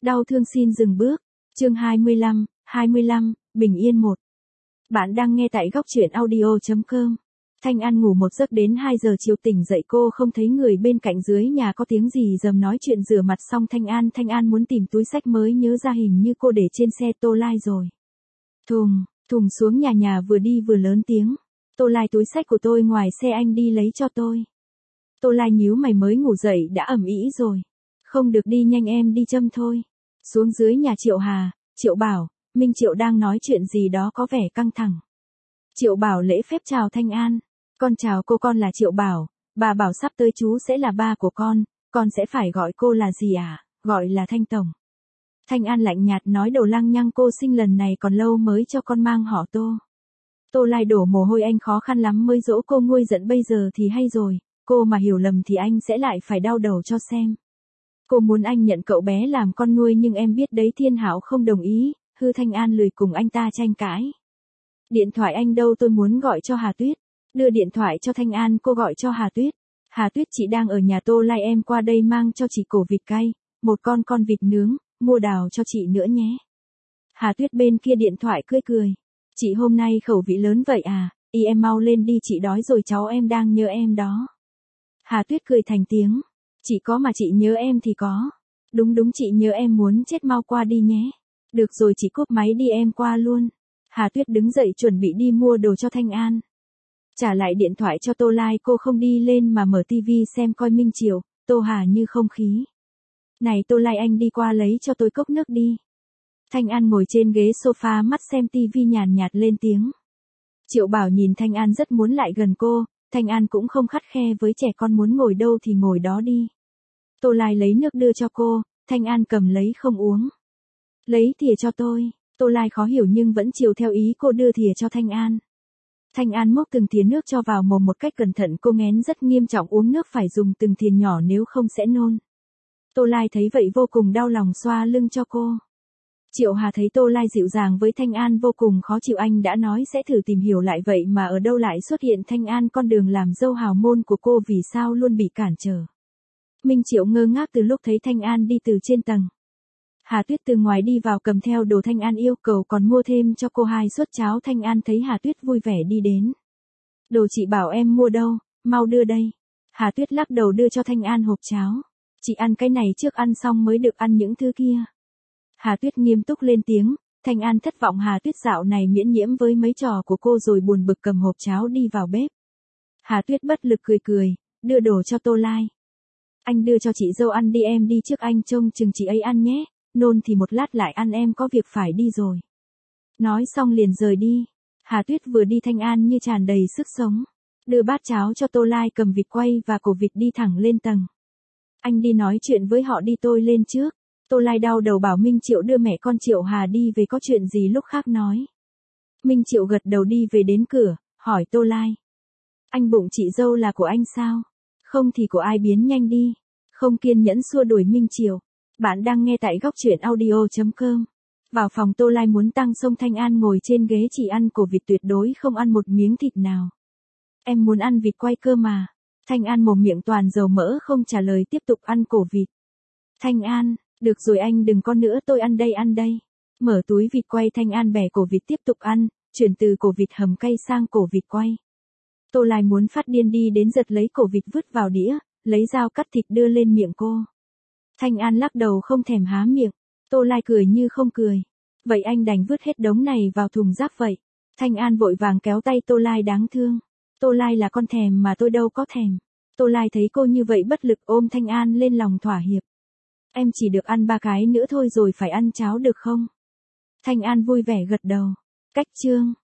Đau thương xin dừng bước. Chương 25, Bình Yên 1. Bạn đang nghe tại góc truyện audio.com. Thanh An ngủ một giấc đến 2 giờ chiều tỉnh dậy cô không thấy người bên cạnh dưới nhà có tiếng gì dầm nói chuyện rửa mặt xong Thanh An muốn tìm túi xách mới nhớ ra hình như cô để trên xe Tô Lai rồi. Thùng xuống nhà vừa đi vừa lớn tiếng. Tô Lai túi xách của tôi ngoài xe anh đi lấy cho tôi. Tô Lai nhíu mày mới ngủ dậy đã ầm ĩ rồi. Không được đi nhanh em đi châm thôi. Xuống dưới nhà Triệu Hà, Triệu Bảo, Minh Triệu đang nói chuyện gì đó có vẻ căng thẳng. Triệu Bảo lễ phép chào Thanh An. Con chào cô, con là Triệu Bảo, bà bảo sắp tới chú sẽ là ba của con sẽ phải gọi cô là gì à, gọi là Thanh Tổng. Thanh An lạnh nhạt nói đồ lăng nhăng cô sinh lần này còn lâu mới cho con mang họ Tô. Tô Lai đổ mồ hôi anh khó khăn lắm mới dỗ cô nguôi giận bây giờ thì hay rồi, cô mà hiểu lầm thì anh sẽ lại phải đau đầu cho xem. Cô muốn anh nhận cậu bé làm con nuôi nhưng em biết đấy Thiên Hảo không đồng ý, hư Thanh An lười cùng anh ta tranh cãi. Điện thoại anh đâu tôi muốn gọi cho Hà Tuyết. Đưa điện thoại cho Thanh An cô gọi cho Hà Tuyết. Hà Tuyết chị đang ở nhà Tô Lai em qua đây mang cho chị cổ vịt cay, một con vịt nướng, mua đào cho chị nữa nhé. Hà Tuyết bên kia điện thoại cười. Chị hôm nay khẩu vị lớn vậy à, em mau lên đi chị đói rồi cháu em đang nhớ em đó. Hà Tuyết cười thành tiếng. Chị có mà chị nhớ em thì có. Đúng chị nhớ em muốn chết mau qua đi nhé. Được rồi chị cúp máy đi em qua luôn. Hà Tuyết đứng dậy chuẩn bị đi mua đồ cho Thanh An. Trả lại điện thoại cho Tô Lai cô không đi lên mà mở tivi xem coi Minh Triệu, Tô Hà như không khí. Này Tô Lai anh đi qua lấy cho tôi cốc nước đi. Thanh An ngồi trên ghế sofa mắt xem tivi nhàn nhạt lên tiếng. Triệu Bảo nhìn Thanh An rất muốn lại gần cô, Thanh An cũng không khắt khe với trẻ con muốn ngồi đâu thì ngồi đó đi. Tô Lai lấy nước đưa cho cô, Thanh An cầm lấy không uống. Lấy thìa cho tôi, Tô Lai khó hiểu nhưng vẫn chiều theo ý cô đưa thìa cho Thanh An. Thanh An múc từng thìa nước cho vào mồm một cách cẩn thận cô nghén rất nghiêm trọng uống nước phải dùng từng thìa nhỏ nếu không sẽ nôn. Tô Lai thấy vậy vô cùng đau lòng xoa lưng cho cô. Triệu Hà thấy Tô Lai dịu dàng với Thanh An vô cùng khó chịu anh đã nói sẽ thử tìm hiểu lại vậy mà ở đâu lại xuất hiện Thanh An con đường làm dâu hào môn của cô vì sao luôn bị cản trở. Minh Triệu ngơ ngác từ lúc thấy Thanh An đi từ trên tầng. Hà Tuyết từ ngoài đi vào cầm theo đồ Thanh An yêu cầu còn mua thêm cho cô 2 suất cháo Thanh An thấy Hà Tuyết vui vẻ đi đến. Đồ chị bảo em mua đâu, mau đưa đây. Hà Tuyết lắc đầu đưa cho Thanh An hộp cháo. Chị ăn cái này trước ăn xong mới được ăn những thứ kia. Hà Tuyết nghiêm túc lên tiếng, Thanh An thất vọng Hà Tuyết dạo này miễn nhiễm với mấy trò của cô rồi buồn bực cầm hộp cháo đi vào bếp. Hà Tuyết bất lực cười, đưa đồ cho Tô Lai. Anh đưa cho chị dâu ăn đi em đi trước anh trông chừng chị ấy ăn nhé, nôn thì một lát lại ăn em có việc phải đi rồi. Nói xong liền rời đi. Hà Tuyết vừa đi Thanh An như tràn đầy sức sống. Đưa bát cháo cho Tô Lai cầm vịt quay và cổ vịt đi thẳng lên tầng. Anh đi nói chuyện với họ đi tôi lên trước. Tô Lai đau đầu bảo Minh Triệu đưa mẹ con Triệu Hà đi về có chuyện gì lúc khác nói. Minh Triệu gật đầu đi về đến cửa, hỏi Tô Lai. Anh bụng chị dâu là của anh sao? Không thì của ai biến nhanh đi. Không kiên nhẫn xua đuổi Minh Triệu. Bạn đang nghe tại góc truyện audio.com. Vào phòng Tô Lai muốn tăng xông Thanh An ngồi trên ghế chỉ ăn cổ vịt tuyệt đối không ăn một miếng thịt nào. Em muốn ăn vịt quay cơ mà. Thanh An mồm miệng toàn dầu mỡ không trả lời tiếp tục ăn cổ vịt. Thanh An, được rồi anh đừng có nữa tôi ăn đây. Mở túi vịt quay Thanh An bẻ cổ vịt tiếp tục ăn, chuyển từ cổ vịt hầm cay sang cổ vịt quay. Tô Lai muốn phát điên đi đến giật lấy cổ vịt vứt vào đĩa, lấy dao cắt thịt đưa lên miệng cô. Thanh An lắc đầu không thèm há miệng. Tô Lai cười như không cười. Vậy anh đành vứt hết đống này vào thùng rác vậy. Thanh An vội vàng kéo tay Tô Lai đáng thương. Tô Lai là con thèm mà tôi đâu có thèm. Tô Lai thấy cô như vậy bất lực ôm Thanh An lên lòng thỏa hiệp. Em chỉ được ăn 3 cái nữa thôi rồi phải ăn cháo được không? Thanh An vui vẻ gật đầu. Cách chương.